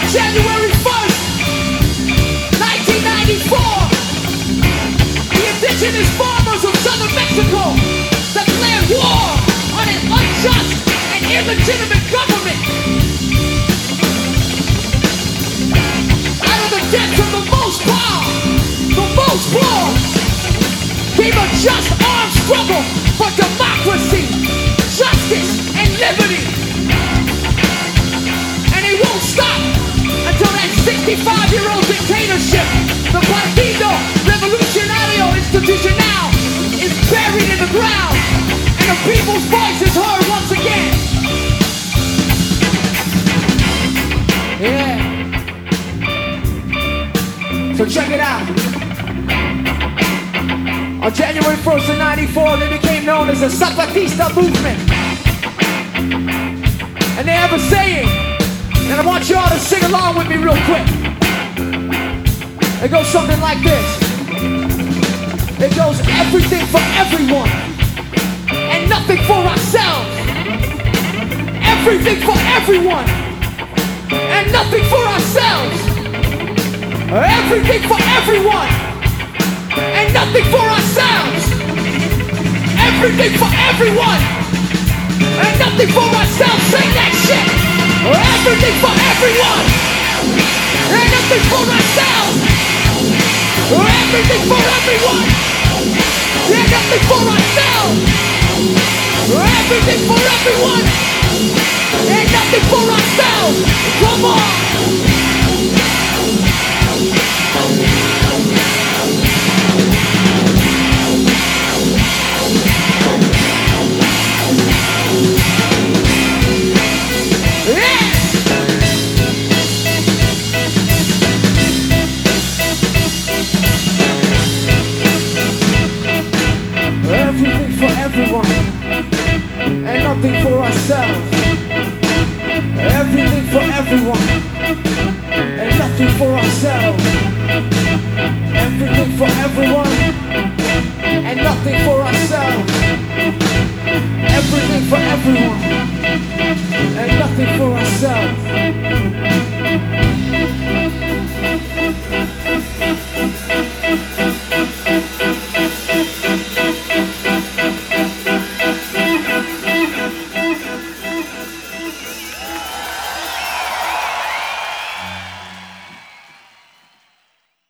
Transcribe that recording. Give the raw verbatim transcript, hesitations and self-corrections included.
January first, nineteen ninety-four, the indigenous farmers of southern Mexico declared war on an unjust and illegitimate government. Out of the depths of the most power, the most poor, came a just armed struggle for democracy, justice, and liberty. And it won't stop until that sixty-five-year-old dictatorship, the Partido Revolucionario Institucional, is buried in the ground and the people's voice is heard once again. Yeah. So check it out. On January first of ninety-four, they became known as the Zapatista movement. And they have a saying, and I want y'all to sing along with me real quick. It goes something like this. It goes everything for everyone, and nothing for ourselves. Everything for everyone, and nothing for ourselves. Everything for everyone, and nothing for ourselves. Everything for everyone, and nothing for ourselves. Sing that shit. Everything for everyone, and nothing for ourselves. Everything for everyone, and nothing for ourselves. Everything for everyone, and nothing for ourselves. Come on.